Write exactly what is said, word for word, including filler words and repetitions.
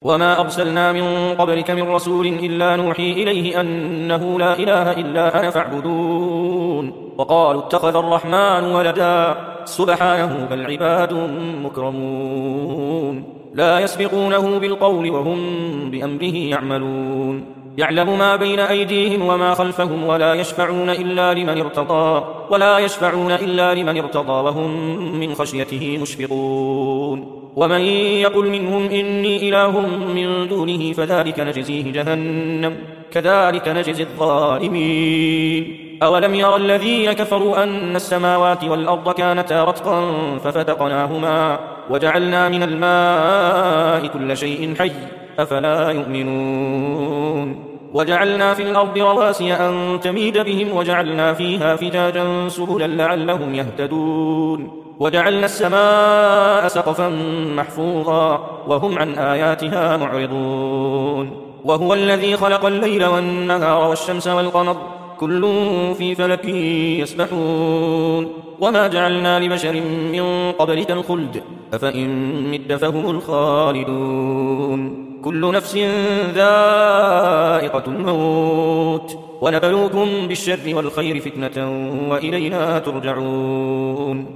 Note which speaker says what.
Speaker 1: وما أرسلنا من قبلك من رسول إلا نوحي إليه أنه لا إله إلا أنا فاعبدون. وقالوا اتخذ الرحمن ولدا سبحانه بل عباد مكرمون لا يسبقونه بالقول وهم بأمره يعملون. يعلم ما بين أيديهم وما خلفهم ولا يشفعون إلا لمن ارتضى ولا يشفعون إلا لمن ارتضى وهم من خشيته مشفقون. ومن يقل منهم إني إله من دونه فذلك نجزيه جهنم كذلك نجزي الظالمين. أولم يرى الذين كفروا أن السماوات والأرض كانتا رتقا ففتقناهما وجعلنا من الماء كل شيء حي أفلا يؤمنون. وجعلنا في الأرض رواسي أن تميد بهم وجعلنا فيها فجاجا سبلا لعلهم يهتدون. وجعلنا السماء سقفا محفوظا وهم عن آياتها معرضون. وهو الذي خلق الليل والنهار والشمس والقمر كل في فلك يسبحون. وما جعلنا لبشر من قبلك الخلد أفإن مت فهم الخالدون. كل نفس ذائقة الموت ونبلوكم بالشر والخير فتنة وإلينا ترجعون.